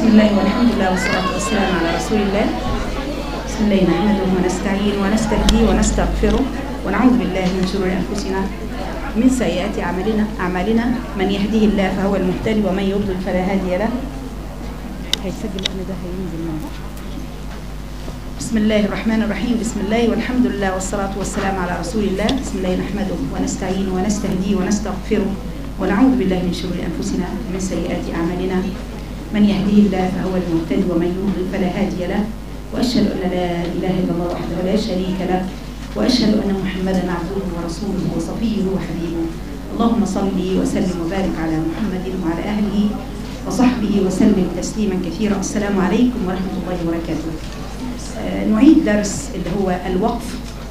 بسم الله والحمد لله والصلاة والسلام على رسول الله. بسم الله نحمده ونستعين ونستهديه ونستغفره ونعوذ بالله من شرور أنفسنا ومن سيئات أعمالنا من يهده الله فهو المهتدي ومن يضلل فلا هادي له. هيسجل أنا ده هينزل معه. بسم الله الرحمن الرحيم. بسم الله والحمد لله والصلاة والسلام على رسول الله. بسم الله نحمده ونستعين ونستهديه ونستغفره ونعوذ بالله من شرور أنفسنا ومن سيئات أعمالنا من يهديه الله فهو المهتدي ومن يضلل فلا هادي له. وأشهد أن لا إله إلا الله وحده لا شريك له وأشهد أن محمدا عبده ورسوله وصفيه وحبيبه. اللهم صل وسلم وبارك على محمد وعلى أهله وصحبه وسلم تسليما كثيرا. السلام عليكم ورحمة الله وبركاته. نعيد درس اللي هو الوقف.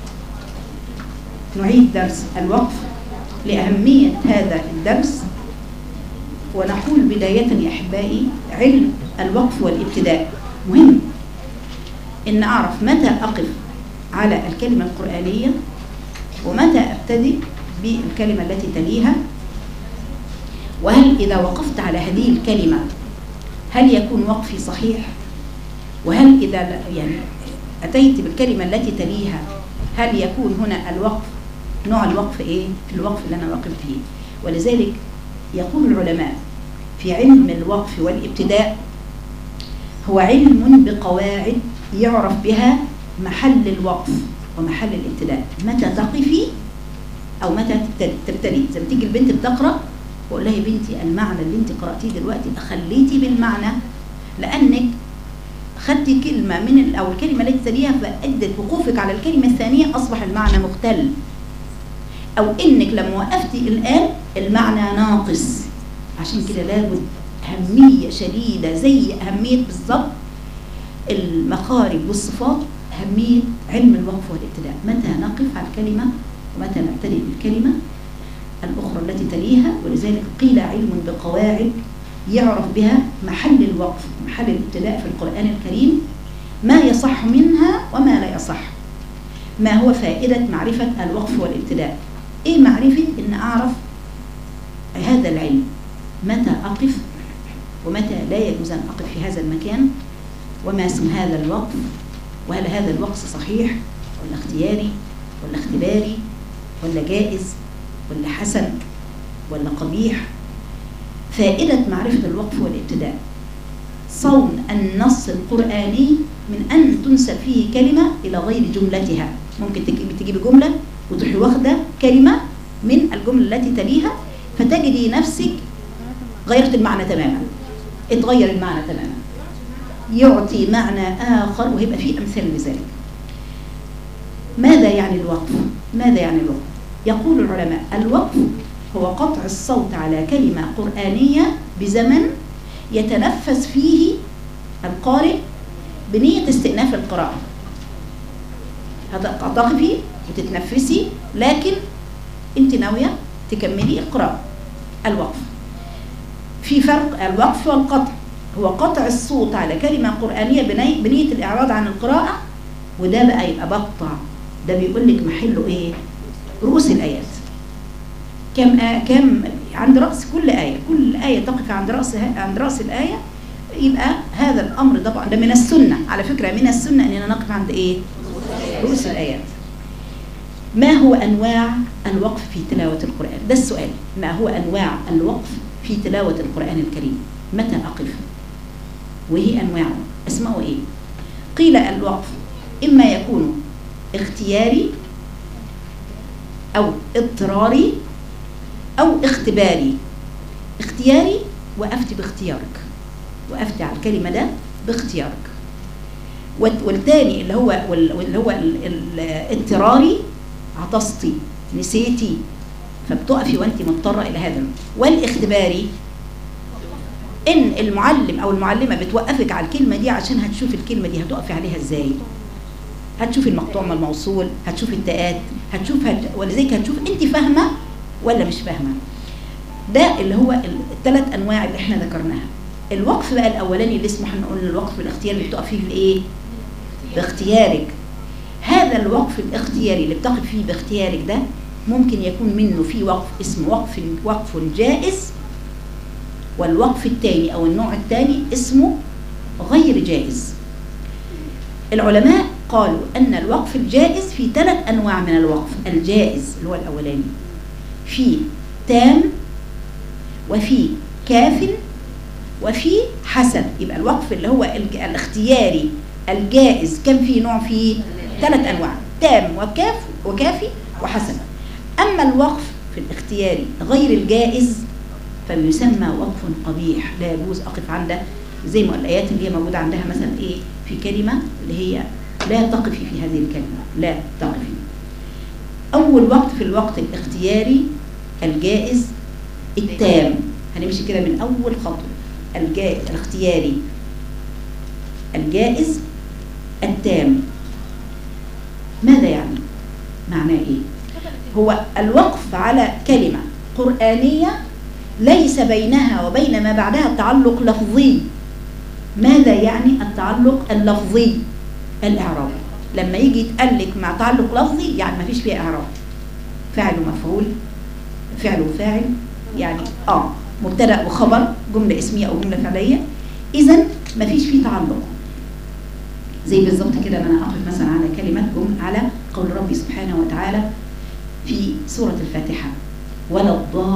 نعيد درس الوقف لأهمية هذا الدرس. ونقول بداية يا أحبائي علم الوقف والابتداء مهم إن أعرف متى أقف على الكلمة القرآنية ومتى أبتدئ بالكلمة التي تليها، وهل إذا وقفت على هذه الكلمة هل يكون وقفي صحيح، وهل إذا يعني أتيت بالكلمة التي تليها هل يكون هنا الوقف نوع الوقف إيه في الوقف اللي أنا وقفت فيه. ولذلك يقول العلماء في علم الوقف والابتداء هو علم بقواعد يعرف بها محل الوقف ومحل الابتداء، متى تقفي أو متى تبتدي. زي ما تيجي البنت بتقرأ وأقول لها يا بنتي المعنى اللي أنت قرأتيه دلوقتي أخليتي بالمعنى لأنك خدتي كلمة من أو الكلمة التي تليها فأدت وقوفك على الكلمة الثانية أصبح المعنى مختل، أو إنك لما وقفتي الآن المعنى ناقص. عشان كده لابد أهمية شديدة زي أهمية بالضبط المخارج والصفات أهمية علم الوقف والابتداء، متى نقف على الكلمة ومتى نبتدئ بالكلمة الأخرى التي تليها. ولذلك قيل علم بقواعد يعرف بها محل الوقف محل الابتداء في القرآن الكريم، ما يصح منها وما لا يصح. ما هو فائدة معرفة الوقف والابتداء؟ إيه معرفة إن أعرف هذا العلم متى أقف ومتى لا يجوز أن أقف في هذا المكان، وما اسم هذا الوقف، وهل هذا الوقف صحيح ولا اختياري ولا اختباري ولا جائز ولا حسن ولا قبيح. فائدة معرفة الوقف والابتداء صون النص القرآني من أن تنسب فيه كلمة إلى غير جملتها. ممكن تجيب جملة وتروحي واخدة كلمة من الجملة التي تليها فتجدي نفسك غيرت المعنى تماما، اتغير المعنى تماما، يعطي معنى آخر، وهيبقى فيه أمثال لذلك. ماذا يعني الوقف؟ ماذا يعني الوقف؟ يقول العلماء الوقف هو قطع الصوت على كلمة قرآنية بزمن يتنفس فيه القارئ بنية استئناف القراءة. هتقفي وتتنفسي لكن انت ناوية تكملي القراءة. الوقف في فرق. الوقف والقطع هو قطع الصوت على كلمة قرآنية بنية الإعراض عن القراءة، وده بقى يبقى بقطع. ده بيقول لك محله ايه؟ رؤوس الآيات. كم عند رأس كل آية، كل آية تقف عند رأس الآية. يبقى هذا الأمر طبعا ده من السنة، على فكرة من السنة أننا نقف عند إيه؟ رؤوس الآيات. ما هو أنواع الوقف في تلاوة القرآن؟ ده السؤال. ما هو أنواع الوقف في تلاوة القرآن الكريم؟ متى أقف؟ وهي أنواعه اسمه إيه؟ قيل الوقف إما يكون اختياري أو اضطراري أو اختباري. اختياري وقفت باختيارك، وقفت على الكلمة ده باختيارك. والتاني اللي هو الاضطراري عطستي نسيتي فبتقفي وانت مضطرة إلى هذا. والاختباري إن المعلم أو المعلمة بتوقفك على الكلمة دي عشان هتشوف الكلمة دي هتقفي عليها إزاي، هتشوف المقطوع من الموصول، هتشوف التاءات، ولذلك هتشوف انت فاهمه ولا مش فاهمه. ده اللي هو الثلاث انواع اللي احنا ذكرناها. الوقف بقى الاولاني اللي اسمه احنا قلنا الوقف الاختياري اللي بتقف فيه بايه؟ باختيارك. هذا الوقف الاختياري اللي بتقف فيه باختيارك ده ممكن يكون منه في وقف اسمه وقف جائز، والوقف الثاني او النوع الثاني اسمه الجائز. العلماء قالوا أن الوقف الجائز في 3 أنواع من الوقف. الجائز اللي هو الأولاني في تام وفي كاف وفي حسن. يبقى الوقف اللي هو الاختياري الجائز كم في نوع؟ فيه 3 أنواع، تام وكاف وكافي وحسن. أما الوقف في الاختياري غير الجائز فيسمى وقف قبيح، لا يجوز أقف عنده، زي ما الآيات اللي هي موجودة عندها مثلا إيه في كلمة اللي هي لا تقفي في هذه الكلمة، لا تقفي. أول وقت في الوقت الاختياري الجائز التام، هنمشي كده من أول خطوة. الجائز الاختياري الجائز التام، ماذا يعني؟ معناه إيه؟ هو الوقف على كلمة قرآنية ليس بينها وبين ما بعدها تعلق لفظي. ماذا يعني التعلق اللفظي؟ الإعراب. لما يجي يتقلك مع تعلق لفظي يعني ما فيش فيه إعراب، فاعل ومفعول، فعل وفاعل، يعني مبتدأ وخبر، جملة اسمية أو جملة فعلية، إذن ما فيش فيه تعلق. زي بالظبط كده ما أنا أقف مثلا على كلمة على قول ربي سبحانه وتعالى في سورة الفاتحة ولا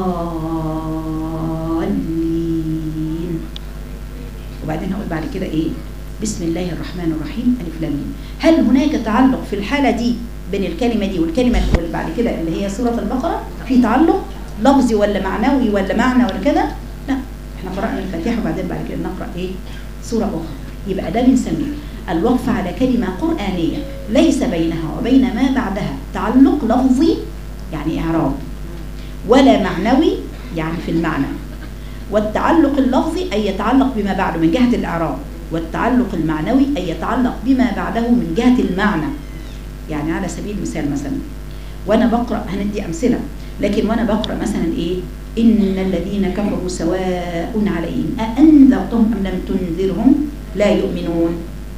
الضالين، وبعدين هقول بعد كده إيه؟ بسم الله الرحمن الرحيم ألف لام ميم. هل هناك تعلق في الحالة دي بين الكلمة دي والكلمة اللي بعد كده اللي هي سورة البقرة؟ في تعلق لفظي ولا معنوي ولا معنى ولا كده؟ لا، احنا قرأنا الفاتحة وبعدين بعد كده نقرأ إيه؟ سورة أخرى. يبقى ده بنسميه الوقف على كلمة قرآنية ليس بينها وبين ما بعدها تعلق لفظي يعني إعراب، ولا معنوي يعني في المعنى. والتعلق اللفظي أي يتعلق بما بعده من جهة الإعراب، والتعلق المعنوي أي يتعلق بما بعده من جهة المعنى. يعني على سبيل المثال مثلا وأنا بقرأ، هندي أمثلة، لكن وأنا بقرأ مثلا إيه؟ إن الذين كفروا سواء عليهم أأنذرتهم أم لم تنذرهم لا يؤمنون.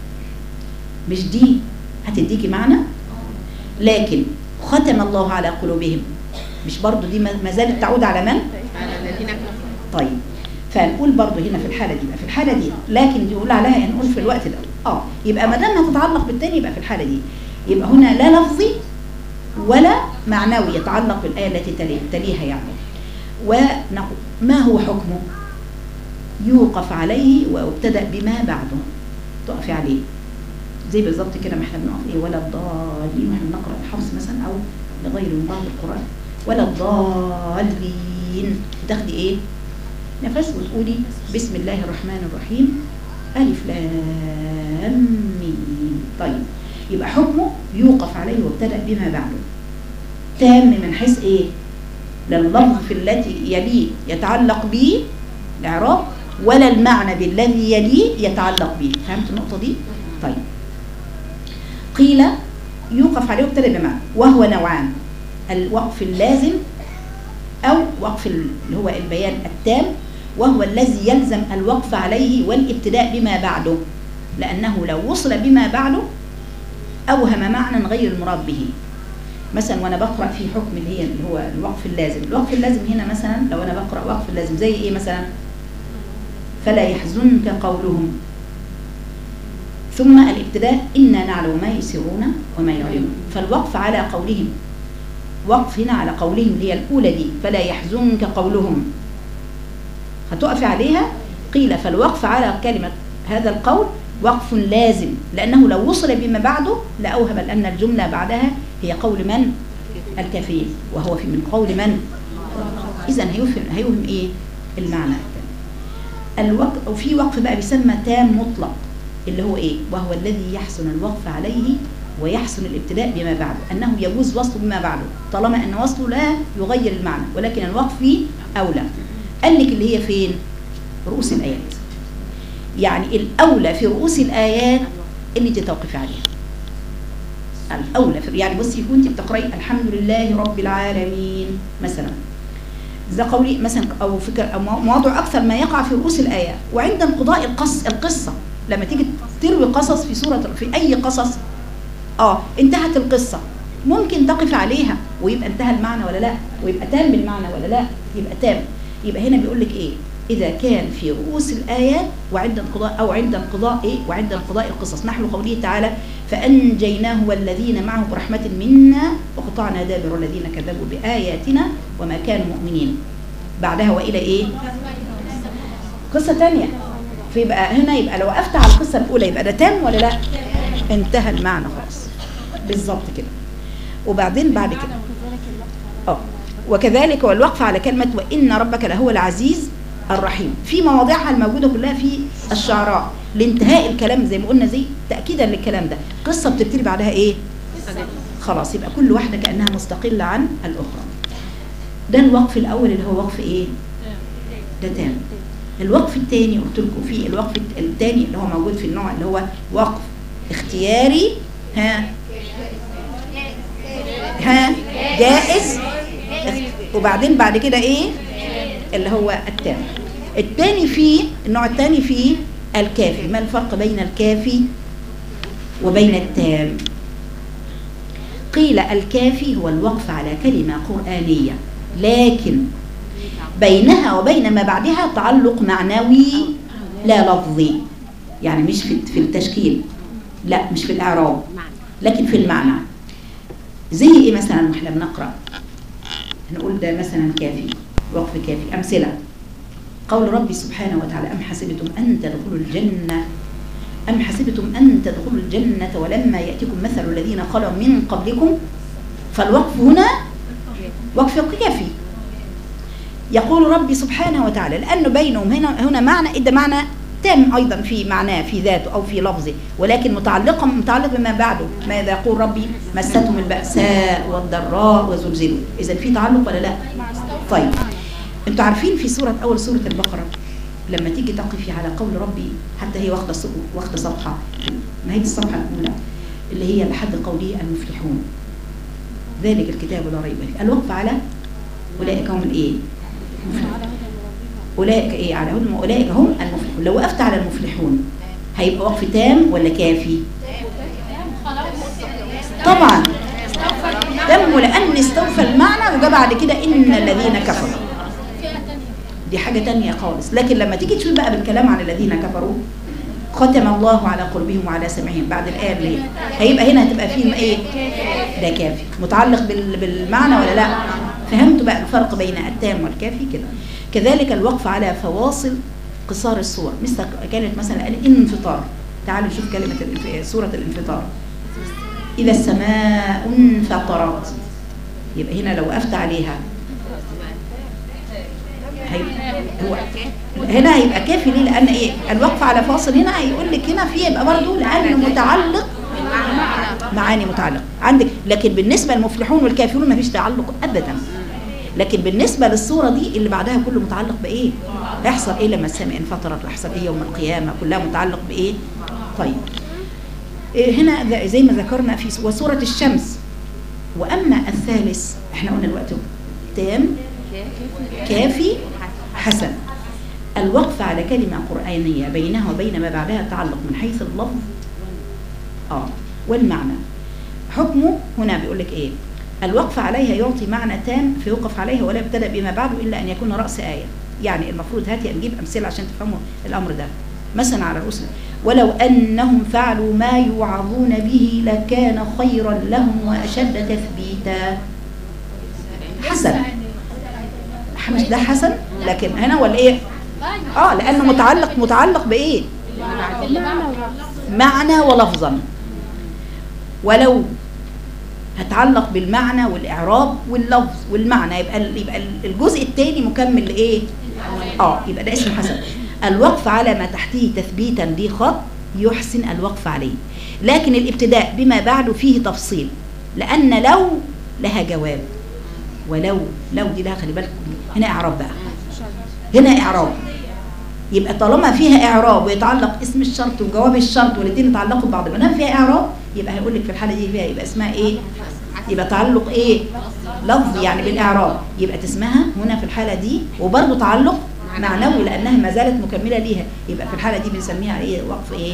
مش دي هتديكي معنى؟ لكن ختم الله على قلوبهم، مش برضو دي ما زالت تعود على من؟ على الذين كفروا. طيب فنقول برضو هنا في الحالة دي، في الحالة دي لكن يقول عليها نقول في الوقت ده يبقى ما دام هتتعلق بالتاني يبقى في الحالة دي يبقى هنا لا لفظي ولا معنوي يتعلق بالآية التي تليها يعني. ونقول ما هو حكمه؟ يوقف عليه وابتدأ بما بعده، تقفي عليه زي بالظبط كده ما احنا بنقف ايه ولا الضالين واحنا بنقرأ الحفص مثلا او لغير من بعض القرآن ولا الضالين، تاخدي ايه نفس وتقولي بسم الله الرحمن الرحيم ألف لام ميم. طيب يبقى حكمه يوقف عليه وابتدأ بما بعده، تام من حيث ايه؟ لا اللفظ في التي يليه يتعلق به الإعراب ولا المعنى بالذي يليه يتعلق به. فهمت النقطة دي؟ طيب قيل يوقف عليه وابتدأ بمعنى، وهو نوعان: الوقف اللازم أو وقف اللي هو البيان التام، وهو الذي يلزم الوقف عليه والابتداء بما بعده، لأنه لو وصل بما بعده أوهم معنى غير المراد به. مثلا وأنا بقرأ في حكم اللي هو الوقف اللازم، الوقف اللازم هنا مثلا لو أنا بقرأ وقف اللازم زي إيه مثلا؟ فلا يحزنك قولهم، ثم الابتداء إنا نعلم ما يسرون وما يعلنون. فالوقف على قولهم، وقف هنا على قولهم اللي هي الأولى دي فلا يحزنك قولهم، هتقف عليها. قيل فالوقف على كلمة هذا القول وقف لازم، لأنه لو وصل بما بعده لأوهم أن الجملة بعدها هي قول من؟ الكافرين، وهو في من قول من؟ إذن هيوهم إيه؟ المعنى. الوقف وفي وقف بقى بيسمى تام مطلق، اللي هو إيه؟ وهو الذي يحسن الوقف عليه ويحسن الابتداء بما بعده، أنه يجوز وصله بما بعده طالما أن وصله لا يغير المعنى، ولكن الوقف فيه أولى. قال لك اللي هي فين؟ رؤوس الآيات. يعني الأولى في رؤوس الآيات اللي تتوقفي عليها الأولى يعني بصي كنت بتقرأي الحمد لله رب العالمين مثلا، ده قولي مثلا أو فكر أو مواضع أكثر ما يقع في رؤوس الآيات. وعند انقضاء القصة لما تيجي تروي قصص في سورة في أي قصص انتهت القصة ممكن تقف عليها ويبقى انتهى المعنى ولا لا، ويبقى تام بالمعنى ولا لا، يبقى تام. يبقى هنا بيقول لك ايه؟ إذا كان في رؤوس الآيات وعند انقضاء القصص، نحو قوله تعالى فأنجيناه والذين معه برحمة منا وقطعنا دابر الذين كذبوا بآياتنا وما كانوا مؤمنين. بعدها وإلى إيه؟ قصة تانية. فيبقى هنا يبقى لو وقفت على القصة الأولى يبقى ده تام ولا لا؟ انتهى المعنى خلاص بالظبط كده. وبعدين بعد كده وكذلك والوقف على كلمة وإن ربك لهو العزيز الرحيم في مواضعها الموجودة كلها في الشعراء لانتهاء الكلام زي ما قلنا، زي تأكيدا للكلام ده. قصة بتبتدي بعدها ايه؟ خلاص يبقى كل واحدة كأنها مستقلة عن الأخرى. ده الوقف الأول اللي هو وقف ايه؟ ده تام. الوقف الثاني قلت لكم في الوقف الثاني اللي هو موجود في النوع اللي هو وقف اختياري جائز، وبعدين بعد كده ايه اللي هو التام. الثاني فيه النوع الثاني فيه الكافي. ما الفرق بين الكافي وبين التام؟ قيل الكافي هو الوقف على كلمة قرآنية لكن بينها وبين ما بعدها تعلق معنوي لا لفظي، يعني مش في التشكيل، لا مش في الإعراب لكن في المعنى. زي ايه مثلا واحنا بنقرأ نقول ده مثلا كافي، وقف كافي. أمثلة: قول ربي سبحانه وتعالى أم حسبتم أن تدخلوا الجنة ولما يأتكم مثل الذين خلوا من قبلكم. فالوقف هنا وقف كافي. يقول ربي سبحانه وتعالى لأنه بينهم هنا معنى إدى معنى تام أيضا في معناه في ذاته أو في لفظه، ولكن متعلق بما بعده. ماذا يقول ربي؟ مستهم البأساء والضراء وزلزلوا. إذا في تعلق ولا لا؟ طيب انتوا عارفين في أول سورة البقرة لما تيجي تقفي على قول ربي حتى هي واخده صفحة، نهاية الصفحة الأولى اللي هي لحد قوله المفلحون ذلك الكتاب لا ريب فيه. الوقف على أولئك هم الإيه؟ أولئك إيه؟ على هدى أولئك هم المفلحون. لو وقفت على المفلحون هيبقى وقف تام ولا كافي؟ طبعا تم، لأن استوفى المعنى وجاء بعد كده إن الذين كفروا، دي حاجة تانية خالص. لكن لما تيجي تشوف بقى بالكلام عن الذين كفروا ختم الله على قلوبهم وعلى سمعهم بعد الآية اللي هيبقى هنا هتبقى فيه ايه؟ ده كافي متعلق بالمعنى ولا لا؟ فهمتوا بقى الفرق بين التام والكافي كده. كذلك الوقف على فواصل قصار الصور، مثل كانت مثلا الانفطار. تعالوا نشوف كلمة سورة الانفطار. إذا السماء انفطرت، يبقى هنا لو وقفت عليها هنا هيبقى كافي. ليه؟ لأن ايه؟ الوقف على فاصل هنا هيقول لك هنا فيه يبقى برضه لأنه متعلق معاني متعلق عندك. لكن بالنسبة للمفلحون والكافرون ما فيش تعلق أبدا. لكن بالنسبة للصورة دي اللي بعدها كله متعلق بإيه؟ هيحصل إيه لما السماء انفطرت، ويحصل إيه يوم القيامة، كلها متعلق بإيه؟ طيب هنا زي ما ذكرنا في وسورة الشمس. وأما الثالث احنا قلنا الوقت تام كافي حسن. الوقف على كلمة قرآنية بينها وبين ما بعدها تعلق من حيث اللفظ والمعنى. حكمه هنا بيقول لك ايه؟ الوقف عليها يعطي معنى تام فيوقف عليها ولا يبتدأ بما بعده إلا أن يكون رأس آية. يعني المفروض هاتي نجيب أمثلة عشان تفهموا الأمر ده. مثلا على الرسل: ولو أنهم فعلوا ما يوعظون به لكان خيرا لهم وأشد تثبيتا. حسن، مش ده حسن؟ لكن هنا ولا ايه؟ لأنه متعلق بإيه؟ معنى ولفظا. ولو هتعلق بالمعنى والإعراب واللفظ والمعنى يبقى الجزء الثاني مكمل لإيه؟ يبقى ده اسم حسن. الوقف على ما تحتيه تثبيتا دي خط يحسن الوقف عليه. لكن الابتداء بما بعده فيه تفصيل، لأن لو لها جواب، ولو دي لها خلي بالك هنا إعراب بقى، هنا إعراب. يبقى طالما فيها إعراب ويتعلق اسم الشرط وجواب الشرط والاثنين يتعلقوا ببعض، ما دام فيها إعراب يبقى هيقول لك في الحالة دي فيها يبقى اسمها إيه؟ يبقى تعلق إيه؟ لفظ يعني بالإعراب، يبقى اسمها هنا في الحالة دي وبرضه تعلق معنوي لأنها ما زالت مكملة ليها. يبقى في الحالة دي بنسميها إيه؟ وقف إيه؟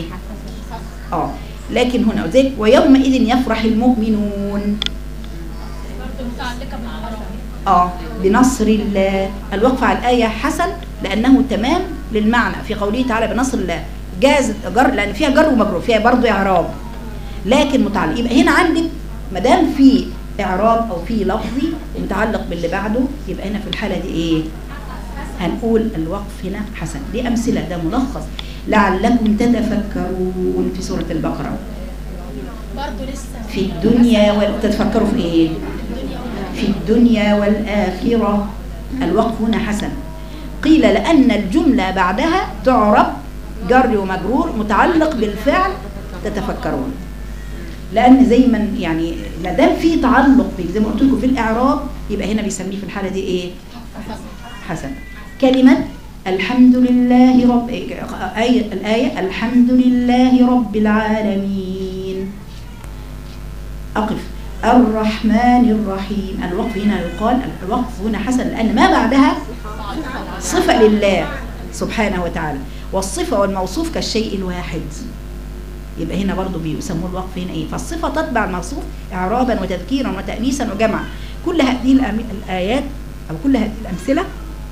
لكن هنا ويومئذ يفرح المؤمنون. بنصر الله. الوقف على الآية حسن لأنه تمام للمعنى في قوله تعالى بنصر الله. جاز جر لأن فيها جر ومجرور، فيها برضه إعراب لكن متعلق. يبقى هنا عندك ما دام في إعراب أو في لفظي متعلق باللي بعده، يبقى هنا في الحالة دي إيه؟ هنقول الوقف هنا حسن. دي أمثلة، ده ملخص لعلكم تتفكرون في سورة البقرة. برضه لسه في الدنيا تتفكروا في إيه؟ في الدنيا والآخرة. الوقف هنا حسن. قيل لأن الجملة بعدها تعرب جر ومجرور متعلق بالفعل تتفكرون، لأن زي ما يعني ما دام في تعلق زي ما قلت لكم في الإعراب، يبقى هنا بيسميه في الحالة دي إيه؟ حسن. كلمة الحمد لله رب الآية الحمد لله رب العالمين. أقف الرحمن الرحيم. الوقف هنا يقال الوقف هنا حسن لأن ما بعدها صفة لله سبحانه وتعالى، والصفة والموصوف كالشيء الواحد. يبقى هنا برضو بيسموه الوقف هنا ايه؟ فالصفة تتبع الموصوف اعرابا وتذكيرا وتأنيسا وجمعا. كل هذه الآيات او كل هذه الأمثلة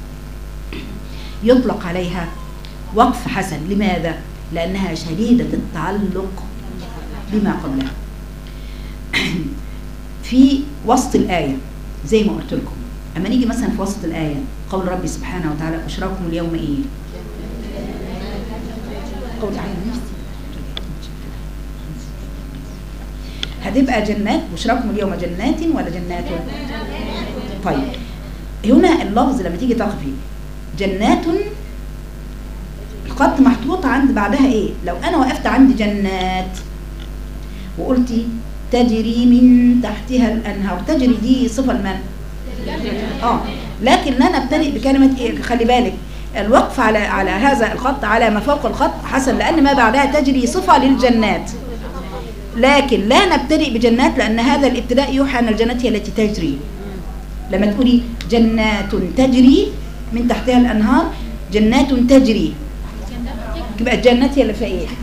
يطلق عليها وقف حسن. لماذا؟ لأنها شديدة التعلق بما قبلها. في وسط الآية زي ما قلت لكم، اما نيجي مثلا في وسط الآية قول ربي سبحانه وتعالى بشراكم اليوم ايه؟ قول تعالى نفسي هتبقى جنات. بشراكم اليوم جنات ولا جنات؟ طيب هنا اللفظ لما تيجي تقفي جنات الخط محطوط عند بعدها ايه؟ لو انا وقفت عند جنات وقلتي تجري من تحتها الانهار، تجري دي صفه لمن؟ لكن انا ابتدئ بكلمه ايه؟ خلي بالك الوقف على هذا الخط على ما فوق الخط حسن لان ما بعدها تجري صفه للجنات، لكن لا نبتدئ بجنات لان هذا الابتداء يوحى ان الجنات هي التي تجري. لما تقولي جنات تجري من تحتها الانهار، جنات تجري، تبقى الجنات هي اللي فيها ايه؟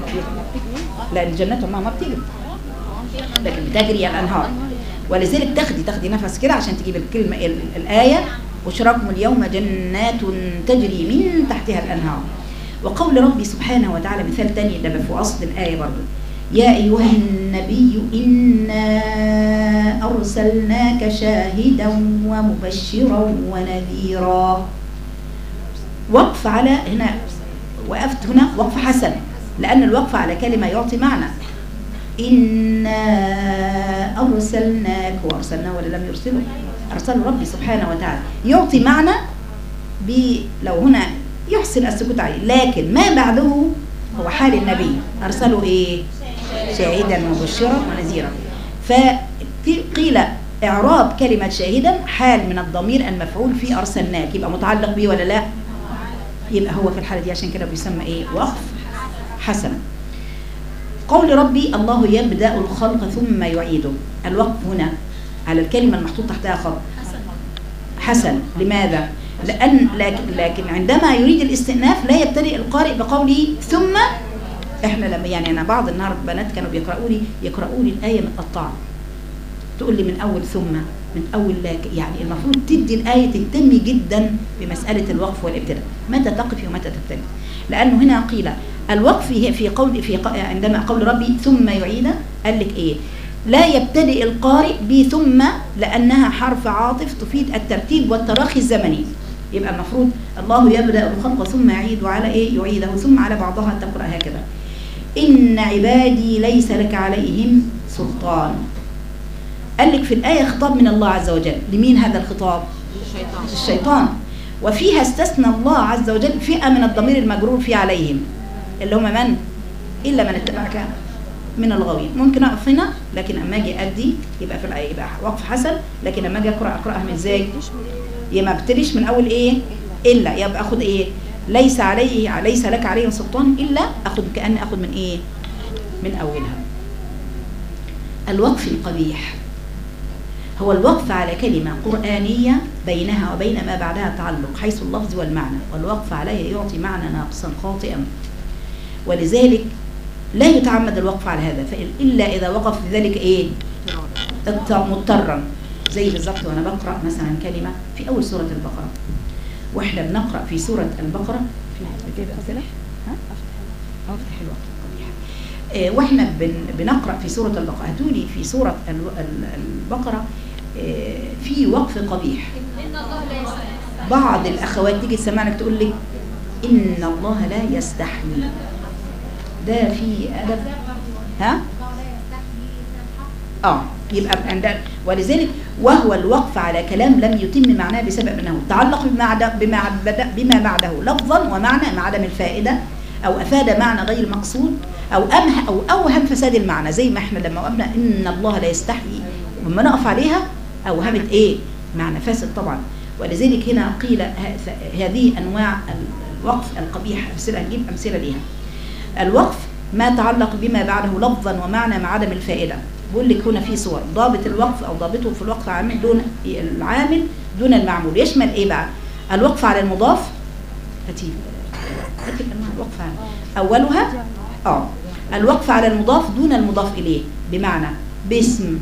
لا الجنات ما بتجري لكن بتجري الانهار. ولذلك تاخدي نفس كده عشان تجيب الكلمه الايه بشراكم اليوم جنات تجري من تحتها الانهار. وقول ربي سبحانه وتعالى مثال تاني ده في وسط الايه برضه، يا ايها النبي انا ارسلناك شاهدا ومبشرا ونذيرا. وقف على هنا، وقفت هنا وقف حسن لان الوقف على كلمه يعطي معنى. إنا أرسلناك، وأرسلناه ولا لم يرسله؟ أرسل ربي سبحانه وتعالى يعطي معنى لو هنا يحسن السكوت عليه، لكن ما بعده هو حال النبي أرسله إيه؟ شاهدا ومبشرا ونذيرا. فقيل إعراب كلمة شاهدا حال من الضمير المفعول في أرسلناك، يبقى متعلق به ولا لا؟ يبقى هو في الحالة دي عشان كده بيسمى إيه؟ وقف حسن. قول ربي الله يبدأ الخلق ثم يعيده. الوقف هنا على الكلمة المحطوط تحتها خط حسن. لماذا؟ لكن عندما يريد الاستئناف لا يبتدئ القارئ بقوله ثم. احنا لما يعني انا بعض النهارده بنات كانوا يقرأوا لي الآية متقطعة، تقول لي من أول ثم من أول لكن، يعني المفروض تدي الآية تهتمي جدا بمسألة الوقف والابتداء، متى تقفي ومتى تبتدئ. لأنه هنا قيل الوقف في عندما قول ربي ثم يعيده قال لك ايه؟ لا يبتدئ القارئ بثم لأنها حرف عاطف تفيد الترتيب والتراخي الزمني. يبقى المفروض الله يبدأ الخلق ثم يعيد على ايه؟ يعيده ثم على بعضها تقرأ هكذا. إن عبادي ليس لك عليهم سلطان. قال لك في الآية خطاب من الله عز وجل. لمين هذا الخطاب؟ الشيطان. وفيها استثنى الله عز وجل فئة من الضمير المجرور في عليهم اللي هم من؟ إلا من اتبعك من الغاوين. ممكن أقف هنا لكن أما أجي أدي يبقى في الآية يبقى وقف حسن، لكن أما أجي أقرأها من إزاي؟ يا ما ابتديش من أول إيه؟ إلا يبقى أخذ إيه؟ ليس لك عليهم سلطان إلا أخذ كأني أخذ من إيه؟ من أولها. الوقف القبيح هو الوقف على كلمة قرآنية بينها وبين ما بعدها تعلق حيث اللفظ والمعنى، والوقف عليه يعطي معنى ناقصا خاطئا، ولذلك لا يتعمد الوقف على هذا إلا إذا وقف لذلك إيه؟ مضطرا. زي بالظبط وانا بقرا مثلا كلمه في اول سوره البقره، واحنا بنقرا في سوره البقره في اسئله ها افتح الوقت واحنا بنقرا في سوره البقره، هاتولي في سوره البقره في وقف قبيح. بعض الاخوات تيجي تسمعك تقول لك ان الله لا يستحيي، ده في ادب ها يبقى عند، ولذلك وهو الوقف على كلام لم يتم معناه بسبب انه تعلق بما بعده لفظا ومعنى مع عدم الفائده، او افاد معنى غير مقصود، او اوهم فساد المعنى، زي ما احنا لما قلنا ان الله لا يستحيي ولما نقف عليها اوهمت ايه؟ معنى فاسد طبعا. ولذلك هنا قيل هذه انواع الوقف القبيح، هنجيب امثله ليها. الوقف ما تعلق بما بعده لفظا ومعنى مع عدم الفائده. بقول لك هنا في صور ضابط الوقف او ضابطه في الوقف عامل دون العامل دون المعمول، يشمل ايه بقى؟ الوقف على المضاف، هاتي انواع الوقف على اولها الوقف على المضاف دون المضاف اليه، بمعنى باسم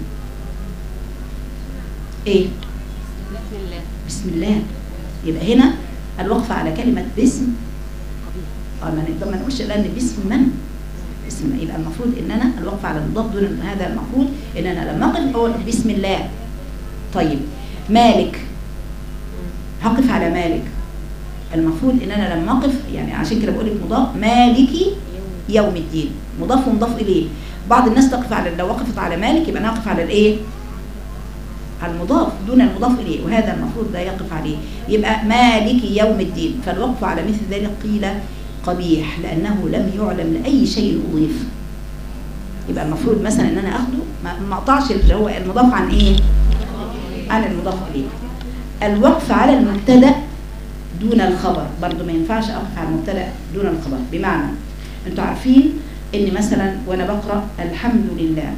ايه؟ بسم الله. يبقى هنا الوقف على كلمه باسم ما نقولش الان باسم من اسم، يبقى المفروض ان انا الوقف على المضاف دون هذا، المفروض ان انا لما اقف اقول بسم الله. طيب مالك، هقف على مالك، المفروض ان انا لما اقف يعني عشان كده بقول لك مضاف مالكي يوم الدين، مضاف ومضاف اليه. بعض الناس تقف على، لو وقفت على مالك يبقى انا اقف على الايه؟ على المضاف دون المضاف اليه، وهذا المفروض لا يقف عليه، يبقى مالكي يوم الدين. فالوقف على مثل ذلك قيل قبيح لانه لم يعلم لاي شيء اضيف. يبقى المفروض مثلا ان انا اخده ما اقطعش اللي هو المضاف عن ايه؟ عن المضاف اليه. الوقف على المبتدا دون الخبر، برضو ما ينفعش اقف على المبتدا دون الخبر. بمعنى انتوا عارفين ان مثلا وانا بقرا الحمد لله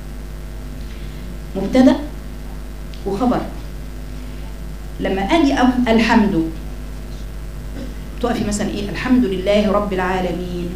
مبتدا وخبر، لما اجي الحمد تقفي مثلا ايه؟ الحمد لله رب العالمين.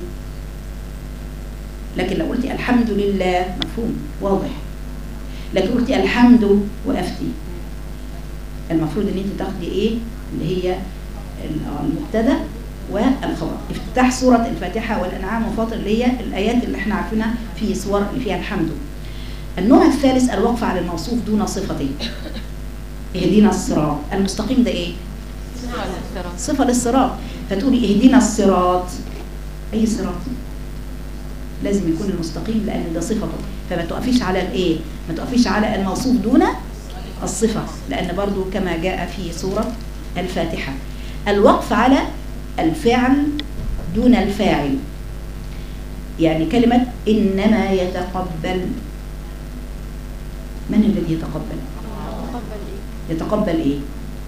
لكن لو قلتي الحمد لله مفهوم واضح، لكن قلتي الحمد وقفتي، المفروض ان انت تاخدي ايه؟ اللي هي المبتدا والخبر. افتتاح سوره الفاتحه والانعام وفاطر اللي هي الايات اللي احنا عارفينها في سور اللي فيها الحمد. النوع الثالث الوقف على الموصوف دون صفته. اهدنا الصراط المستقيم، ده ايه؟ صفه للصراط، فتقولي اهدنا الصراط. اي صراط؟ لازم يكون المستقيم لان ده صفته، فما تقفيش على الايه؟ ما تقفيش على الموصوف دون الصفه، لان برضو كما جاء في سوره الفاتحه. الوقف على الفعل دون الفاعل، يعني كلمه انما يتقبل، من الذي يتقبل؟ يتقبل ايه؟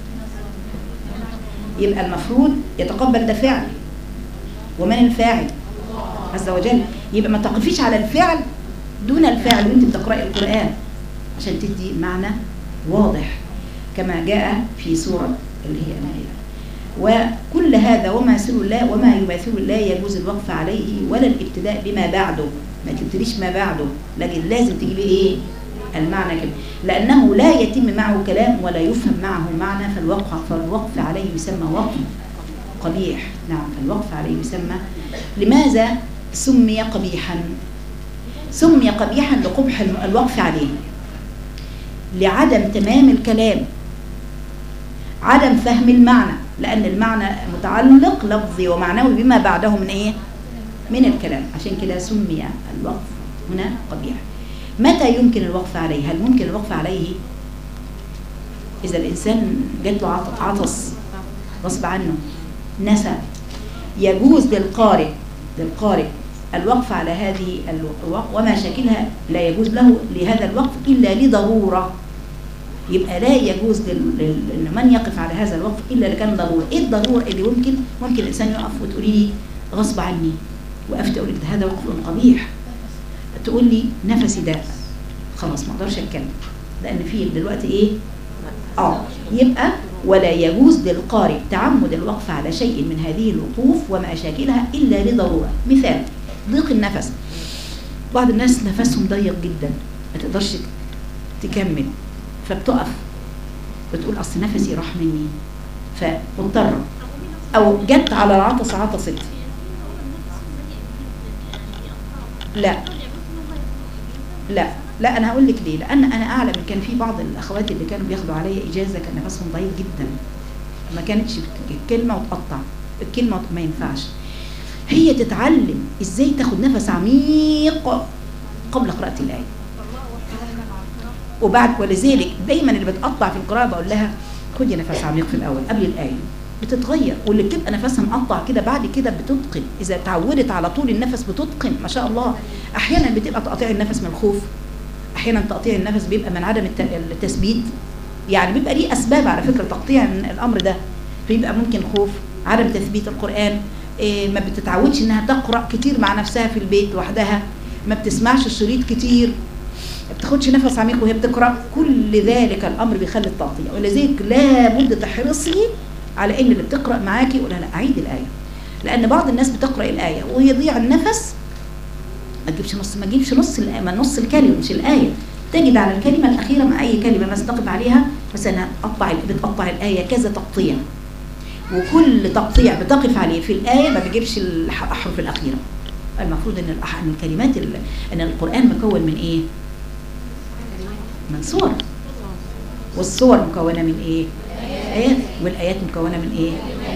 يبقى المفروض يتقبل ده فعل، ومن الفاعل؟ عز وجل. يبقى ما تقفيش على الفعل دون الفاعل وانت بتقرأي القرآن عشان تدي معنى واضح كما جاء في سورة اللي هي النائلة. وكل هذا وما يماثل الله وما يماثل الله يجوز الوقف عليه ولا الابتداء بما بعده، ما تبتديش ما بعده، لكن لازم تجيبي ايه؟ المعنى كده، لأنه لا يتم معه كلام ولا يفهم معه معنى، فالوقف عليه يسمى وقف قبيح. نعم، فالوقف عليه يسمى. لماذا سمي قبيحا؟ سمي قبيحا لقبح الوقف عليه، لعدم تمام الكلام، عدم فهم المعنى، لأن المعنى متعلق لفظي ومعنوي بما بعده من ايه؟ من الكلام. عشان كده سمي الوقف هنا قبيح. متى يمكن الوقف عليه؟ هل ممكن الوقف عليه إذا الإنسان جات له عطس غصب عنه، نسى؟ يجوز للقارئ الوقف على هذه وما شاكلها، لا يجوز له لهذا الوقف إلا لضرورة. يبقى لا يجوز من يقف على هذا الوقف إلا لكان ضرورة. إيه الضرورة اللي ممكن الإنسان يقف وتقولي لي غصب عني وقفت أقول لك هذا وقف قبيح، تقول لي نفسي ده خلاص ما اقدرش اتكلم لان في دلوقتي ايه؟ يبقى ولا يجوز للقارئ تعمد الوقف على شيء من هذه الوقوف وما شاكلها الا لضروره. مثال ضيق النفس، بعض الناس نفسهم ضيق جدا ما تقدرش تكمل، فبتقف بتقول اصل نفسي راح مني فمضطره، او جت على العطس عطست. لا لا لا، انا هقول لك ليه. لان انا اعلم ان كان في بعض الاخوات اللي كانوا بياخدوا عليا اجازه كان نفسهم ضعيف جدا، ما كانتش الكلمه وتقطع الكلمه، ما ينفعش. هي تتعلم ازاي تاخد نفس عميق قبل قراءه الايه وبعد. ولذلك دايما اللي بتقطع في القراءه بقول لها خدي نفس عميق في الاول قبل الايه، بتتغير. واللي بتبقى نفسها مقطع كده بعد كده بتتقن، اذا اتعودت على طول النفس بتتقن ما شاء الله. احيانا بتبقى تقطيع النفس من الخوف، احيانا تقطيع النفس بيبقى من عدم التثبيت، يعني بيبقى ليه اسباب على فكره تقطيع الامر ده. بيبقى ممكن خوف، عدم تثبيت القران، ما بتتعودش انها تقرا كتير مع نفسها في البيت لوحدها، ما بتسمعش الشريط كتير، ما بتاخدش نفس عميق وهي بتقرا. كل ذلك الامر بيخلي التقطيع. ولذلك لابد تحرصي على ان اللي بتقرا معاكي يقول لها لا اعيد الايه، لان بعض الناس بتقرا الايه ويضيع النفس، ما تجيبش نص الكلمه مش الايه، تجد على الكلمه الاخيره مع اي كلمه بس تقف عليها مثلا بتقطع الايه كذا تقطيع، وكل تقطيع بتقف عليه في الايه ما بيجيبش الاحرف الاخيره. المفروض ان الكلمات ان القران مكون من ايه؟ من صور، والصور مكونه من ايه؟ آيات، والآيات مكونة من إيه؟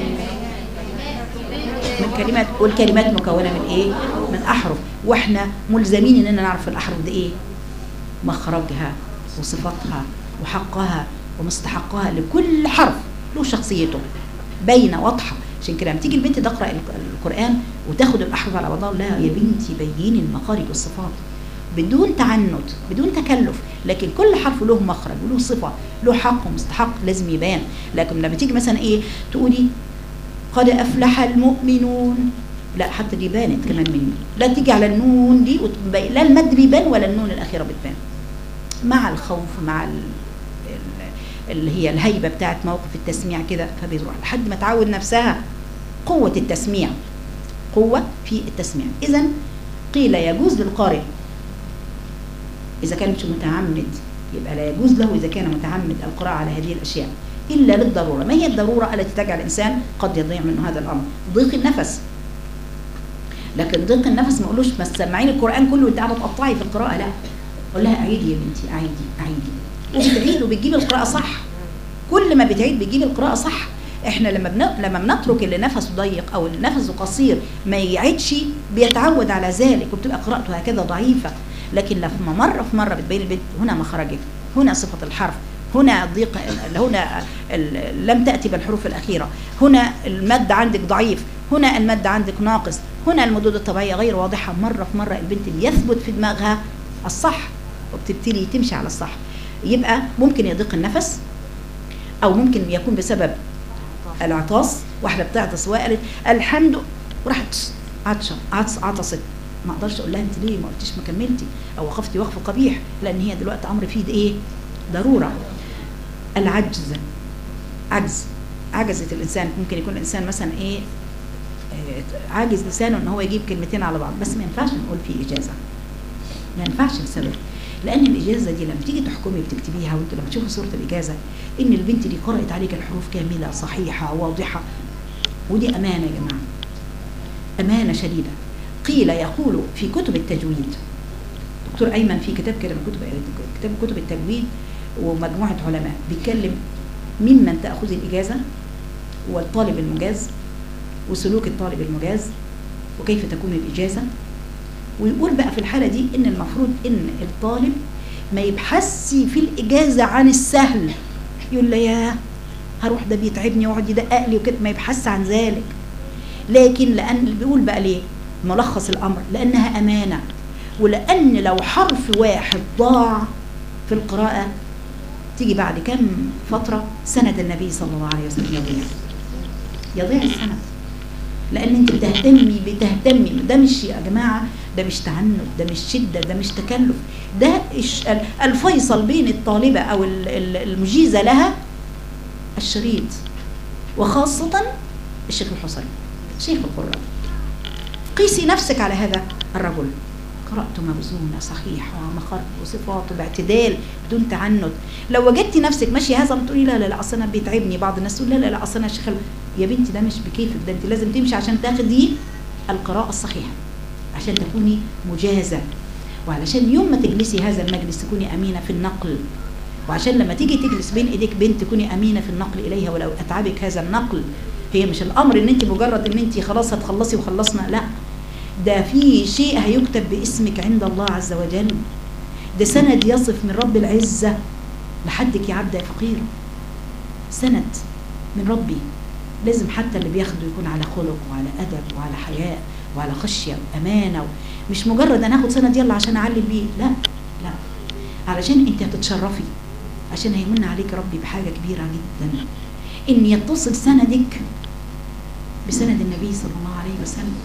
من كلمات، والكلمات مكونة من إيه؟ من أحرف. وإحنا ملزمين إننا نعرف الأحرف دي إيه؟ مخرجها وصفاتها وحقها ومستحقها، لكل حرف له شخصيته باينة واضحة. عشان كده لما تيجي البنت تقرأ القرآن وتاخد الأحرف على بعضها، لا يا بنتي بيني المخارج والصفات بدون تعنت بدون تكلف، لكن كل حرف له مخرج وله صفه له حق ومستحق لازم يبان. لكن لما تيجي مثلا ايه تقولي قد افلح المؤمنون، لا حتى دي بانت كمان مني، لا تيجي على النون دي لا المد بيبان ولا النون الاخيره بتبان، مع الخوف مع اللي هي الهيبه بتاعت موقف التسميع كده، فبيروح لحد ما تعود نفسها قوه التسميع، قوه في التسميع. اذا قيل يجوز للقارئ إذا كان مش متعمد، يبقى لا يجوز له إذا كان متعمد القراءة على هذه الأشياء إلا للضرورة. ما هي الضرورة التي تجعل الإنسان قد يضيع منه هذا الأمر؟ ضيق النفس. لكن ضيق النفس ما أقولوش بس سمعيني القرآن كله وأنت قاعدة تقطعي في القراءة، لا، أقول لها أعيدي يا بنتي، أعيدي وبتعيد وبتجيب القراءة صح. كل ما بتعيد بتجيب القراءة صح. احنا لما بنترك اللي نفسه ضيق او اللي نفسه قصير ما يعيدش بيتعود على ذلك وبتبقى قراءته هكذا ضعيفة. لكن لما مرة في مرة بتبين البنت هنا مخرجك، هنا صفة الحرف، هنا ضيق، هنا لم تأتي بالحروف الأخيرة، هنا المد عندك ضعيف، هنا المد عندك ناقص، هنا المدود الطبيعية غير واضحة. مرة في مرة البنت بيثبت في دماغها الصح وبتبتدي تمشي على الصح. يبقى ممكن يضيق النفس، أو ممكن يكون بسبب العطاس. واحدة بتعطس وقالت الحمد وراحت عطست، ما اقدرش اقول لها انت ليه ما قلتيش ما كملتي او وقفتي وقف قبيح، لان هي دلوقتي امر فيه ايه؟ ضروره. عجزت الانسان. ممكن يكون الانسان مثلا ايه عاجز لسانه ان هو يجيب كلمتين على بعض، بس ما ينفعش نقول فيه اجازه، ما ينفعش لسبب، لان الاجازه دي لما تيجي تحكمي بتكتبيها وانت لما تشوفي صوره الاجازه ان البنت دي قرأت عليك الحروف كامله صحيحه واضحه، ودي امانه يا جماعه، امانه شديده. قيل يقول في كتب التجويد، دكتور أيمن في كتاب كده من كتب التجويد ومجموعة علماء بيتكلم ممن تأخذ الإجازة والطالب المجاز وسلوك الطالب المجاز وكيف تكون الإجازة. ويقول بقى في الحالة دي إن المفروض إن الطالب ما يبحثش في الإجازة عن السهل، يقول لي يا هروح ده بيتعبني ويقعد يدقق لي وكده، ما يبحث عن ذلك. لكن لأن بيقول بقى ليه ملخص الأمر، لأنها أمانة، ولأن لو حرف واحد ضاع في القراءة تيجي بعد كم فترة سند النبي صلى الله عليه وسلم يضيع السند، لأن أنت بتهتمي. ده مش يا جماعة، ده مش تعنت، ده مش شدة، ده مش تكلف، ده الفيصل بين الطالبة أو المجيزة لها الشريط، وخاصة الشيخ الحصري شيخ القراء. قيسي نفسك على هذا الرجل، قراءته موزونة صحيحة مخرج وصفاته باعتدال بدون تعنت. لو وجدتي نفسك ماشية هذا بتقولي لا لا لا أصل أنا بيتعبني، بعض الناس تقول لا لا لا أصل أنا شيخ، يا بنتي ده مش بكيفك، ده أنت لازم تمشي عشان تاخدي القراءة الصحيحة عشان تكوني مجازة، وعلشان يوم ما تجلسي هذا المجلس تكوني أمينة في النقل، وعشان لما تيجي تجلس بين ايديك بنت تكوني امينه في النقل اليها ولو اتعبك هذا النقل. هي مش الامر ان انت مجرد ان انت خلاص هتخلصي وخلصنا، لا، ده في شيء هيكتب باسمك عند الله عز وجل، ده سند يصف من رب العزه لحدك يا عبد يا فقير، سند من ربي. لازم حتى اللي بياخده يكون على خلق وعلى ادب وعلى حياء وعلى خشيه وامانه، مش مجرد انا هاخد سند يلا عشان اعلم بيه، لا لا، علشان انت هتتشرفي، عشان هيمن عليك ربي بحاجة كبيرة جدا، ان يتصل سندك بسند النبي صلى الله عليه وسلم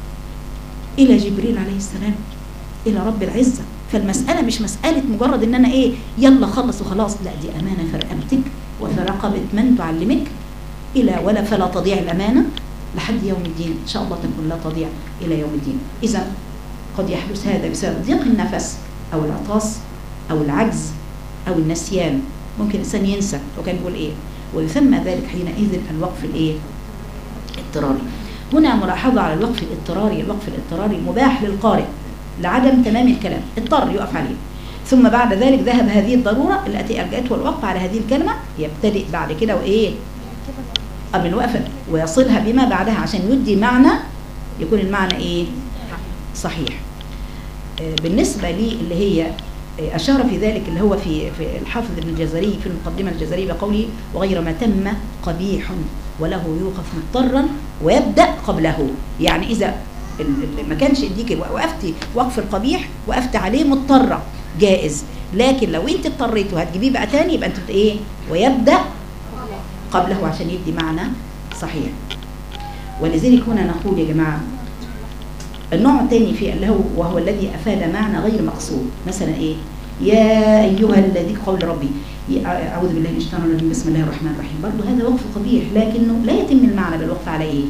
الى جبريل عليه السلام الى رب العزة. فالمسألة مش مسألة مجرد ان انا ايه يلا خلص وخلاص، لا، دي امانة في رقبتك وفي رقبة من تعلمك الى ولا فلا تضيع الامانة لحد يوم الدين ان شاء الله، تكون لا تضيع الى يوم الدين. اذا قد يحدث هذا بسبب ضيق النفس او العطاس او العجز او النسيان، ممكن الانسان ينسى وكان بيقول ايه، ويسمى ذلك حينئذ الوقف الايه اضطراري. هنا ملاحظه على الوقف الاضطراري، الوقف الاضطراري مباح للقارئ لعدم تمام الكلام، اضطر يقف عليه، ثم بعد ذلك ذهب هذه الضروره التي الجأته الوقف على هذه الكلمه، يبتدئ بعد كده وايه قبل الوقفه ويصلها بما بعدها عشان يدي معنى يكون المعنى ايه صحيح. بالنسبه لي اللي هي أشار في ذلك اللي هو في الحافظ ابن الجزري في المقدمة الجزرية بقوله وغير ما تم قبيح وله يوقف مضطرا ويبدأ قبله. يعني إذا ما كانش يديك وقفتي وقف القبيح وقفت عليه مضطرة جائز، لكن لو انت اضطريت وهتجيبيه بقى تاني يبقى انت ايه ويبدأ قبله عشان يدي معنى صحيح. ولذلك هنا نقول يا جماعة النوع الثاني في اللي هو وهو الذي أفاد معنى غير مقصود، مثلا إيه يا أيها الذي قول ربي أعوذ بالله من الشيطان الرجيم بسم الله الرحمن الرحيم، برضه هذا وقف قبيح لكنه لا يتم المعنى بالوقف على إيه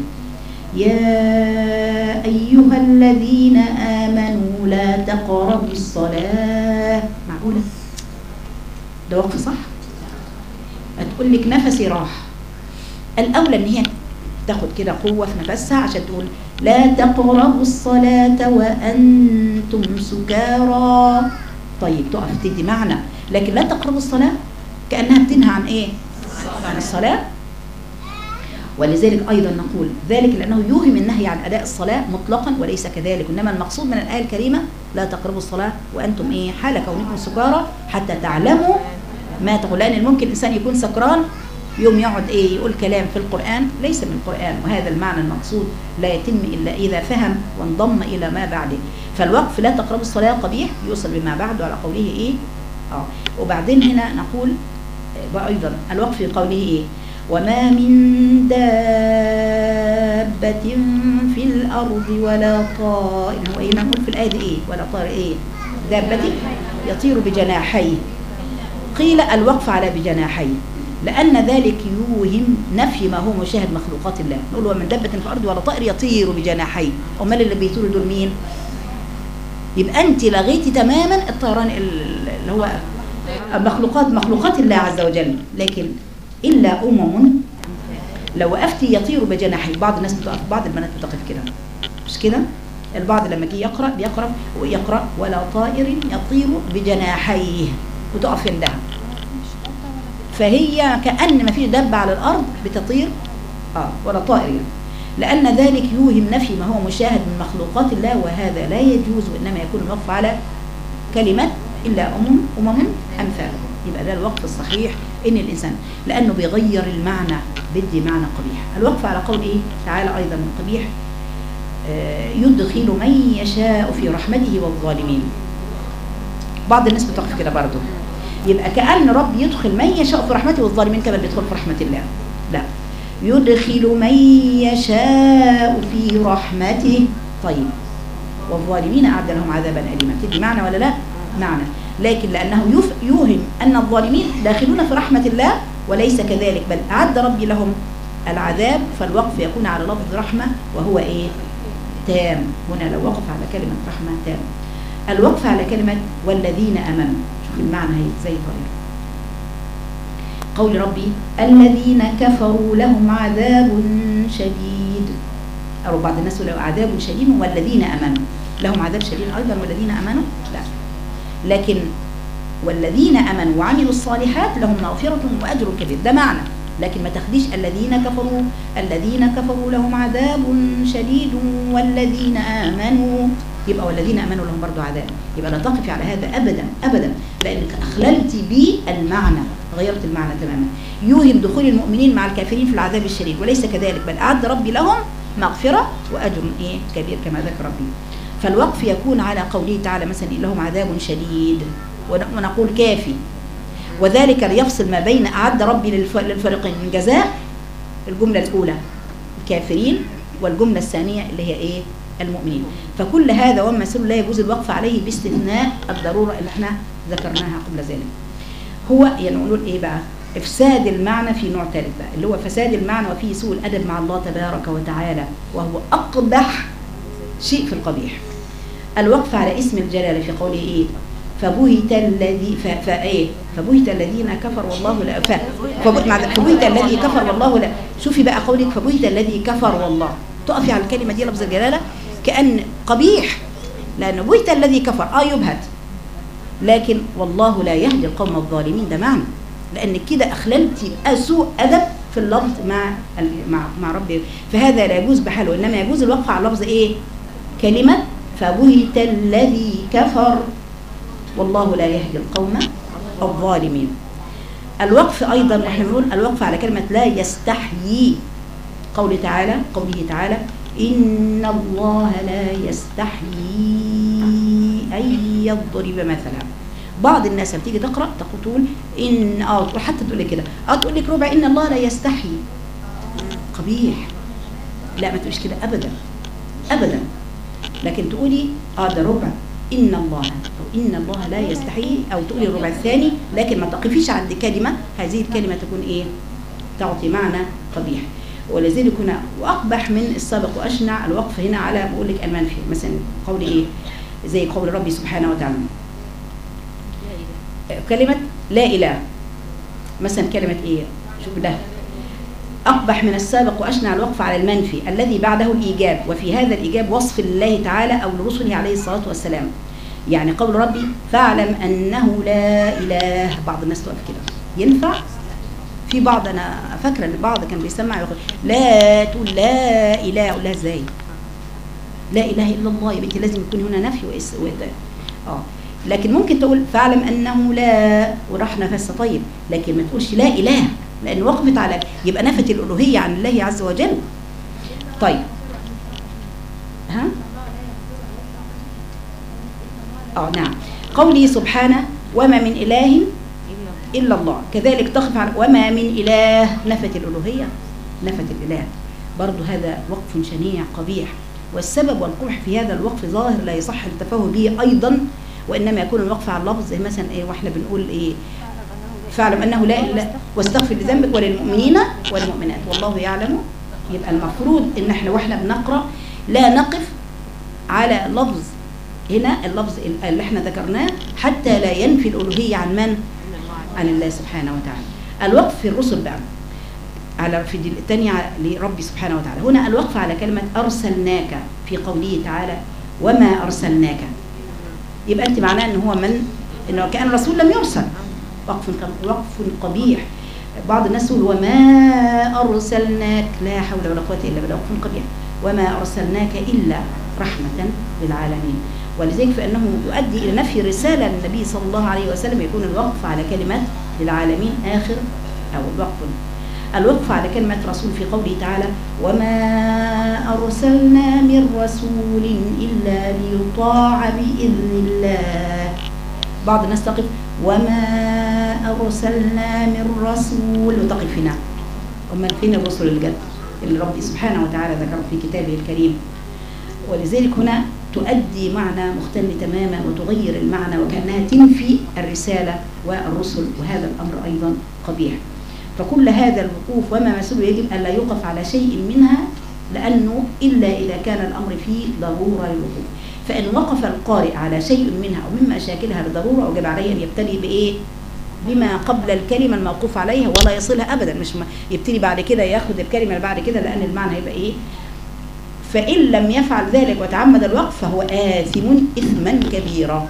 يا أيها الذين آمنوا لا تقربوا الصلاة، معقولة ده وقف صح؟ هتقول لك نفسي راح، الأولى إن هي تاخد كده قوة في نفسها عشان تقول لا تقربوا الصلاة وأنتم سكارى. طيب تقف تدي معنى، لكن لا تقربوا الصلاة كأنها بتنهى عن إيه؟ عن الصلاة. ولذلك أيضا نقول ذلك لأنه يوهم النهي عن أداء الصلاة مطلقا وليس كذلك، إنما المقصود من الآية الكريمة لا تقربوا الصلاة وأنتم إيه حال كونكم سكارى حتى تعلموا ما تقول، لأن ممكن الإنسان يكون سكران يوم يقعد ايه يقول كلام في القرآن ليس من القرآن، وهذا المعنى المقصود لا يتم إلا إذا فهم وانضم إلى ما بعده. فالوقف لا تقربوا الصلاة قبيح يوصل بما بعده على قوله ايه وبعدين هنا نقول أيضا الوقف في قوله ايه وما من دابة في الأرض ولا طائر، هو ايه نقول في الآية دي ايه ولا طائر ايه دابة يطير بجناحيه، قيل الوقف على بجناحيه لأن ذلك يوهم نفي ما هو مشاهد مخلوقات الله. نقول ومن دابة في الأرض ولا طائر يطير بجناحيه، أمال اللي بيطيروا دول مين؟ يبقى أنت لغيتي تماما الطيران اللي هو مخلوقات الله عز وجل. لكن إلا لو وقفتي يطير بجناحيه، بعض الناس بتقف، بعض البنات بتقف كده مش كده، البعض لما يجي يقرأ ولا طائر يطير بجناحيه وتقف عندها، فهي كأن ما فيش دابة على الأرض بتطير ولا طائر يعني. لأن ذلك يوهم نفي ما هو مشاهد من مخلوقات الله، وهذا لا يجوز، وإنما يكون الوقف على كلمة إلا أمم أمثالهم. يبقى ده الوقف الصحيح إن الإنسان لأنه بيغير المعنى بدي معنى قبيح. الوقف على قول إيه تعالى أيضا من قبيح يدخل من يشاء في رحمته والظالمين، بعض الناس بتقف كده برضه، يبقى كأن رب يدخل من يشاء في رحمته والظالمين كمان بيدخل في رحمة الله، لا يدخل من يشاء في رحمته. طيب والظالمين أعد لهم عذابا أليما، تدي معنى ولا لا؟ معنى، لكن لأنه يوهم أن الظالمين داخلون في رحمة الله وليس كذلك، بل أعد ربي لهم العذاب، فالوقف يكون على لفظ رحمة وهو إيه تام. هنا لو وقف على كلمة رحمة تام. الوقف على كلمة والذين آمنوا، شوف المعنى هي ازاي طريقة قول ربي الذين كفروا لهم عذاب شديد، أو بعض الناس له عذاب شديد والذين آمنوا لهم عذاب شديد أيضا والذين آمنوا لا، لكن والذين آمنوا وعملوا الصالحات لهم مغفرة وأجر كبير، ده معنى. لكن ما تاخديش الذين كفروا لهم عذاب شديد والذين آمنوا، يبقى والذين آمنوا لهم برضو عذاب، يبقى لا تقفي على هذا أبدا أبدا، لأنك أخللت بالمعنى، غيرت المعنى تماما. يوهم دخول المؤمنين مع الكافرين في العذاب الشديد، وليس كذلك، بل أعد ربي لهم مغفرة وأجر كبير كما ذكر ربي. فالوقف يكون على قوله تعالى مثلا لهم عذاب شديد ونقول كافي، وذلك ليفصل ما بين أعد ربي للفريقين من جزاء الجملة الأولى الكافرين والجملة الثانية اللي هي المؤمنين. فكل هذا وما سل لا يجوز الوقف عليه باستثناء الضرورة اللي احنا ذكرناها قبل ذلك. هو يعني نقول بقى إفساد المعنى في نوع ثالث بقى، اللي هو فساد المعنى وفيه سوء الأدب مع الله تبارك وتعالى، وهو أقبح شيء في القبيح. الوقف على اسم الجلالة في قوله فبهت الذين كفروا والله لا فبهت الذي كفر والله لا. شوفي بقى قولك فبهت الذي كفر والله، تقفي على الكلمة دي لفظ الجلالة كأن قبيح، لأن بهت الذي كفر يبهت، لكن والله لا يهدي القوم الظالمين، ده معنى، لأن كده أخللتي سوء أدب في اللفظ مع ربي، فهذا لا يجوز بحاله، إنما يجوز الوقف على لفظ كلمة فبهت الذي كفر والله لا يهدي القوم الظالمين. الوقف أيضا نحن نقول الوقف على كلمة لا يستحيي، قوله تعالى إن الله لا يستحيي أن يضرب مثلا. بعض الناس بتيجي تقرأ تقول إن حتى تقول لك كده تقول لك ربع إن الله لا يستحيي، قبيح، لا ما تقولش كده أبدا أبدا، لكن تقولي ده ربع إن الله لا يستحيي، أو تقولي الربع الثاني، لكن ما تقفيش عند كلمة هذه الكلمة تكون تعطي معنى قبيح. ولذلك هنا وأقبح من السابق وأشنع الوقف هنا على بقول لك المنفي، مثلا قول زي قول ربي سبحانه وتعالى كلمة لا إله، مثلا كلمة شوف ده أقبح من السابق وأشنع الوقف على المنفي الذي بعده الإيجاب، وفي هذا الإيجاب وصف لله تعالى أو لرسله عليه الصلاة والسلام. يعني قول ربي فاعلم أنه لا إله، بعض الناس تقف كده ينفع؟ في بعض أنا فاكرة أن بعض كان بيسمع يقول لا تقول لا إله، أقول لها إزاي؟ لا إله إلا الله يا بنتي، لازم يكون هنا نفي لكن ممكن تقول فاعلم أنه لا وراح نفسها طيب، لكن ما تقولش لا إله، لأن وقفت على يبقى نفت الألوهية عن الله عز وجل. طيب نعم، قوله سبحانه وما من إله إلا الله، كذلك تقف على وما من إله، نفت الألوهية، نفت الإله، برضو هذا وقف شنيع قبيح. والسبب والقبح في هذا الوقف ظاهر لا يصح التفاهه به أيضا، وإنما يكون الوقف على اللفظ زي مثلا واحنا بنقول فاعلم أنه لا إله واستغفر لذنبك وللمؤمنين والمؤمنات والله يعلم. يبقى المفروض إن احنا واحنا بنقرأ لا نقف على لفظ هنا اللفظ اللي احنا ذكرناه حتى لا ينفي الألوهية عن من؟ عن الله سبحانه وتعالى. الوقف في الرسل بقى على في الثانية لربي سبحانه وتعالى، هنا الوقف على كلمة أرسلناك في قوله تعالى وما أرسلناك، يبقى أنت معناه إن هو إنه كأن الرسول لم يرسل، وقف قبيح. بعض الناس يقول وما أرسلناك، لا حول ولا قوة إلا بالله، وقف قبيح، وما أرسلناك إلا رحمة للعالمين. ولذلك فإنه يؤدي إلى نفي رسالة النبي صلى الله عليه وسلم، يكون الوقف على كلمة للعالمين آخر أو الوقف على كلمة رسول في قوله تعالى وما أرسلنا من رسول إلا ليطاع بإذن الله. بعض الناس تقف وما أرسلنا من رسول وتقف هنا، ومن فين الرسل الجد اللي ربي سبحانه وتعالى ذكر في كتابه الكريم. ولذلك هنا تؤدي معنى مختل تماما وتغير المعنى وكأنها تنفي الرسالة والرسل، وهذا الأمر أيضا قبيح. فكل هذا الوقوف وما مسؤول يجب أن لا يوقف على شيء منها، لأنه إلا إذا كان الأمر فيه ضرورة للوقوف. فإن وقف القارئ على شيء منها أو من مشاكلها لضرورة أوجب عليه أن يبتدي بإيه؟ بما قبل الكلمة الموقوف عليها ولا يصلها أبدا، مش يبتدي بعد كده ياخد الكلمة اللي بعد كده، لأن المعنى هيبقى إيه؟ فإن لم يفعل ذلك وتعمد الوقف فهو آثم إثما كبيرا.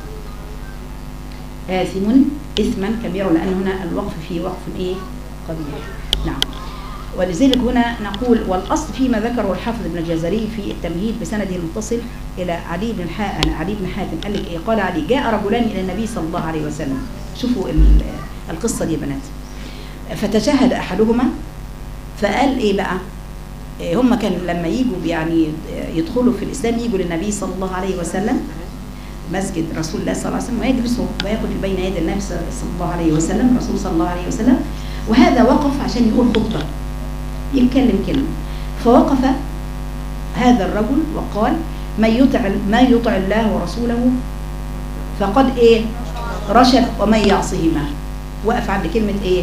آثم إثما كبيرا، لأن هنا الوقف فيه وقف إيه؟ قبيح. نعم. ولذلك هنا نقول والأصل فيما ذكره الحافظ ابن الجزري في التمهيد بسنده المتصل إلى علي بن حاتم قال لك إيه؟ قال علي جاء رجلان إلى النبي صلى الله عليه وسلم. شوفوا القصة دي يا بنات. فتشهد أحدهما فقال إيه بقى؟ هم كان لما يجوا يعني يدخلوا في الإسلام يجوا للنبي صلى الله عليه وسلم مسجد رسول الله صلى الله عليه وسلم ويجلسوا ويأخذ بين يدي النبي صلى الله عليه وسلم رسول صلى الله عليه وسلم، وهذا وقف عشان يقول خطبة يتكلم كلمة. فوقف هذا الرجل وقال ما يطع الله ورسوله فقد ايه؟ رشد ومن يعصهما. وقف عند كلمة ايه؟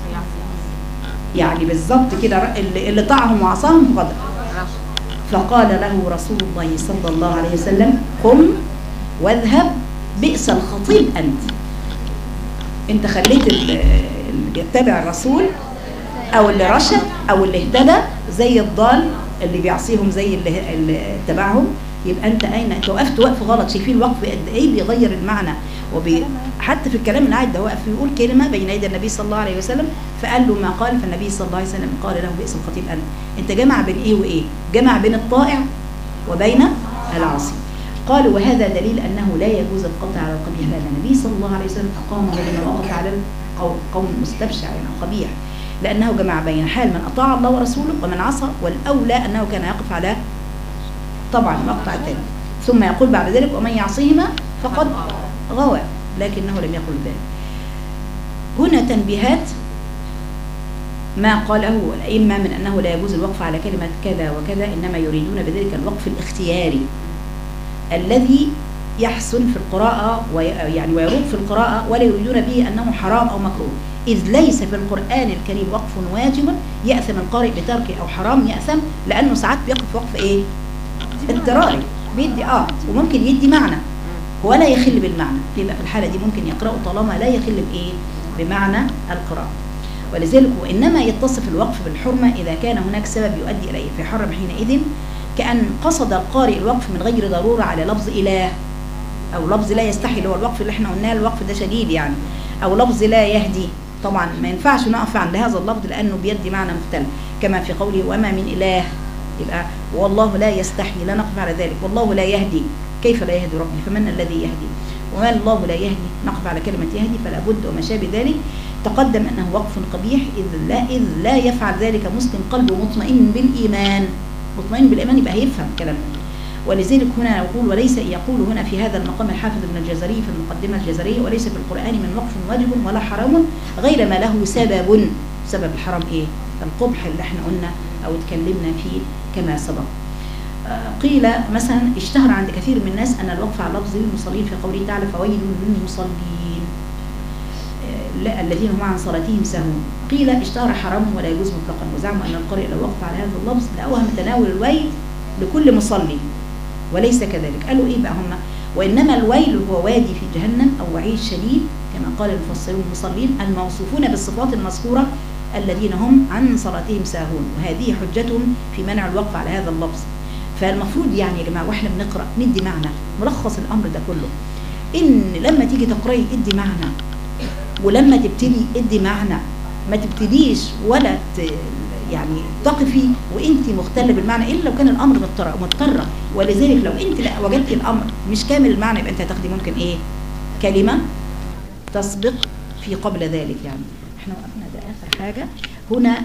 يعني بالظبط كده اللي طاعهم وعصاهم فقد. فقال له رسول الله صلى الله عليه وسلم قم واذهب بئس الخطيب انت خليت اللي يتبع الرسول او اللي رشد او اللي اهتدى زي الضال اللي بيعصيهم زي اللي اتبعهم. يبقى انت انت وقفت وقف غلط. شايفين الوقف قد ايه بيغير المعنى حتى في الكلام العادي ده وقف يقول كلمه بين يدي النبي صلى الله عليه وسلم فقال له ما قال، فالنبي صلى الله عليه وسلم قال له بئس الخطيب انت جمع بين ايه وايه؟ جمع بين الطائع وبين العاصي. قالوا وهذا دليل انه لا يجوز القطع على القبيح، لان النبي صلى الله عليه وسلم اقامه لما وقف على قوم مستبشع يعني قبيح، لأنه جمع بين حال من أطاع الله ورسوله ومن عصى، والأولى أنه كان يقف على طبعا مقطع الثاني، ثم يقول بعد ذلك ومن يعصيهما فقد غوى، لكنه لم يقل ذلك. هنا تنبيهات ما قاله الأئمة من أنه لا يجوز الوقف على كلمة كذا وكذا، إنما يريدون بذلك الوقف الاختياري الذي يحسن في القراءة يعني ويروق في القراءة، ولا يريدون به أنه حرام أو مكروه، إذ ليس في القرآن الكريم وقف واجب يأثم القارئ بتركه أو حرام يأثم، لأنه ساعات بيقف وقف إيه؟ اضطراري بيدي وممكن يدي معنى ولا يخل بالمعنى، يبقى في الحالة دي ممكن يقرأه طالما لا يخل بإيه؟ بمعنى القراءة. ولذلك وإنما يتصف الوقف بالحرمة إذا كان هناك سبب يؤدي إليه، فيحرم حينئذ كأن قصد القارئ الوقف من غير ضرورة على لفظ إله أو لفظ لا يستحي، اللي هو الوقف اللي احنا قلناه الوقف ده شديد يعني، أو لفظ لا يهدي. طبعا ما ينفعش نقف عند هذا اللفظ لأنه بيدي معنى مختلف، كما في قوله وما من إله، يبقى والله لا يستحي، لا نقف على ذلك. والله لا يهدي، كيف لا يهدي ربي؟ فمن الذي يهدي؟ وما الله لا يهدي، نقف على كلمة يهدي، فلا بد وما شابه ذلك. تقدم أنه وقف قبيح إذ لا يفعل ذلك مسلم قلبه مطمئن بالإيمان، مطمئن بالإيمان يبقى هيفهم كلامه. ولذلك هنا يقول وليس يقول هنا في هذا المقام الحافظ ابن الجزري في المقدمة الجزرية وليس في القرآن من وقف واجب ولا حرام غير ما له سبب الحرام ايه؟ القبح اللي احنا قلنا او اتكلمنا فيه كما سبق. قيل مثلا اشتهر عند كثير من الناس ان الوقف على لفظ المصلين في قوله تعالى فويل للمصلين الذين هم عن صلاتهم ساهون. قيل اشتهر حرام ولا يجوز مطلقا، وزعموا ان القارئ لو وقف على هذا اللفظ لاوهم تناول الويل لكل مصلي، وليس كذلك. قالوا ايه بقى هم؟ وانما الويل هو وادي في جهنم او وعيد شديد كما قال المفسرون المصلين الموصوفون بالصفات المذكوره الذين هم عن صلاتهم ساهون، وهذه حجتهم في منع الوقف على هذا اللفظ. فالمفروض يعني يا جماعه واحنا بنقرا ندي معنى، ملخص الامر ده كله ان لما تيجي تقراي ادي معنى، ولما تبتدي ادي معنى، ما تبتديش ولا يعني تقفي وانت مختله بالمعنى الا لو كان الامر مضطره. ولذلك لو انت لا وجدتي الامر مش كامل المعنى يبقى انت هتاخدي ممكن ايه؟ كلمه تسبق في قبل ذلك. يعني احنا وقفنا ده اخر حاجه. هنا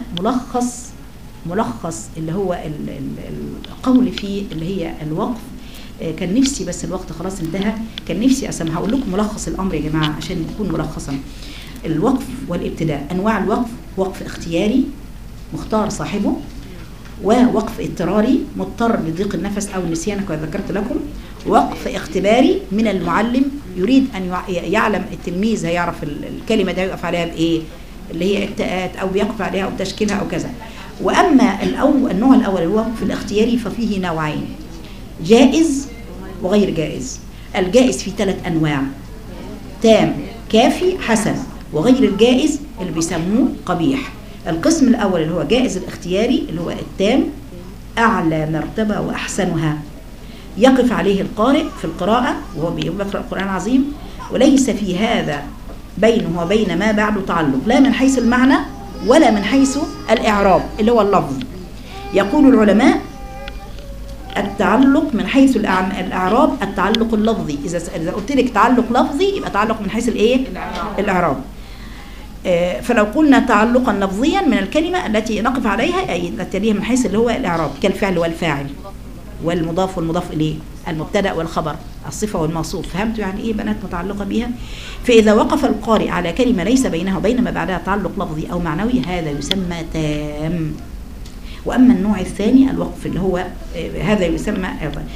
ملخص اللي هو القول فيه اللي هي الوقف. كان نفسي بس الوقت خلاص انتهى، كان نفسي اسمع هقول لكم ملخص الامر يا جماعه عشان يكون ملخصا. الوقف والابتداء انواع الوقف: وقف اختياري مختار صاحبه، ووقف اضطراري مضطر لضيق النفس او النسيان كما ذكرت لكم، وقف اختباري من المعلم يريد ان يعلم التلميذ هيعرف الكلمه ده يقف عليها بايه اللي هي التاءات او بيقف عليها او تشكيلها او كذا. واما النوع الاول الوقف الاختياري ففيه نوعين: جائز وغير جائز. الجائز في 3 أنواع: تام، كافي، حسن. وغير الجائز اللي بيسموه قبيح. القسم الأول اللي هو جائز الاختياري اللي هو التام، أعلى مرتبة وأحسنها، يقف عليه القارئ في القراءة وهو بيقرأ القرآن العظيم، وليس في هذا بينه وبين ما بعده تعلق، لا من حيث المعنى ولا من حيث الإعراب اللي هو اللفظ. يقول العلماء التعلق من حيث الإعراب التعلق اللفظي. إذا قلت لك تعلق لفظي يبقى تعلق من حيث الإيه؟ الإعراب. فلو قلنا تعلقا لفظيا من الكلمة التي نقف عليها أي نتليها من حيث اللي هو الإعراب، كالفعل والفاعل والمضاف والمضاف إليه، المبتدأ والخبر، الصفة والموصوف. فهمتوا يعني إيه بنات متعلقة بها؟ فإذا وقف القارئ على كلمة ليس بينها وبين ما بعدها تعلق لفظي أو معنوي هذا يسمى تام. وأما النوع الثاني الوقف اللي هو هذا يسمى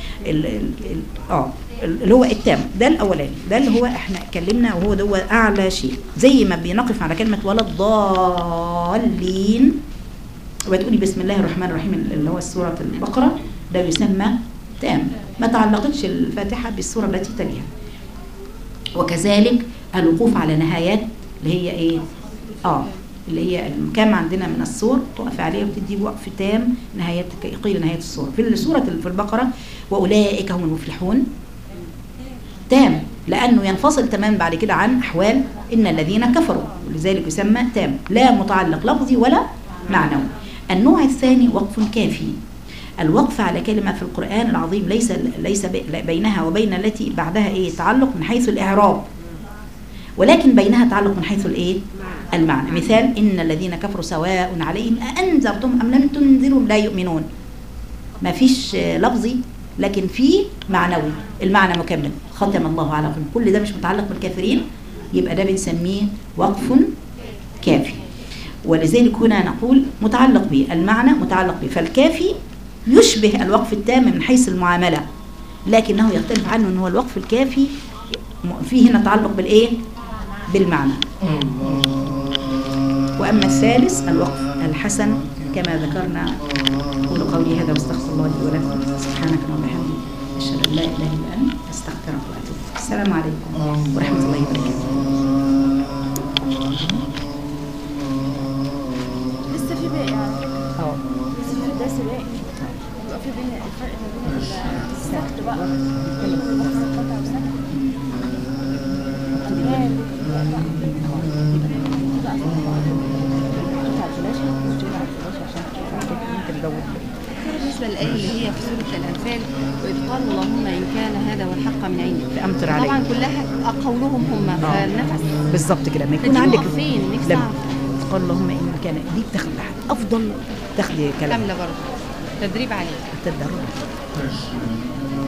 اللي هو التام، ده الأولاني، ده اللي هو احنا اتكلمنا وهو ده أعلى شيء. زي ما بنقف على كلمة ولا الضالين وتقولي بسم الله الرحمن الرحيم اللي هو سورة البقرة، ده يسمى تام، ما تعلقتش الفاتحة بالسورة التي تليها. وكذلك الوقوف على نهايات اللي هي ايه؟ اللي هي كام عندنا من السور تقف عليها وتدي وقف تام نهاية قيل نهاية السورة. في السورة في البقرة وأولئك هم المفلحون تام، لأنه ينفصل تماما بعد كده عن أحوال إن الذين كفروا، ولذلك يسمى تام، لا متعلق لفظي ولا معنوي. النوع الثاني وقف كافي، الوقف على كلمة في القرآن العظيم ليس بينها وبين التي بعدها ايه تعلق من حيث الإعراب، ولكن بينها تعلق من حيث الايه المعنى. مثال إن الذين كفروا سواء عليهم أأنذرتم أم لم تنذرهم لا يؤمنون، ما فيش لفظي لكن في معنوي، المعنى مكمل، ختم الله على قلوبهم، كل ده مش متعلق بالكافرين، يبقى ده بنسميه وقف كافي. ولذلك هنا نقول متعلق به المعنى متعلق به، فالكافي يشبه الوقف التام من حيث المعاملة، لكنه يختلف عنه أنه الوقف الكافي فيه هنا تعلق بالإيه؟ بالمعنى. وأما الثالث الوقف الحسن كما ذكرنا. أقول قولي هذا واستغفر الله لي ولكم، سبحانك اللهم وبحمدك، أشهد أن لا إله إلا أنت، أستغفرك وأتوب. السلام عليكم ورحمة الله وبركاته. لسه في باقي على فكرة. لسه في درس باقي. يبقى في بين الفرق ما بين السكت بقى. القطع والسكت. بالنسبة للآية اللي هي في سورة الأنفال وإذ قال اللهم إن كان هذا هو الحق من عندك فأمطر علينا، طبعا كلها قولهم هم فالنفس بالظبط كده. ما يكون عندك فين لما قال اللهم إن كان دي بتاخد أفضل تاخدي كلام كاملة برضه تدريب عليه التدرب.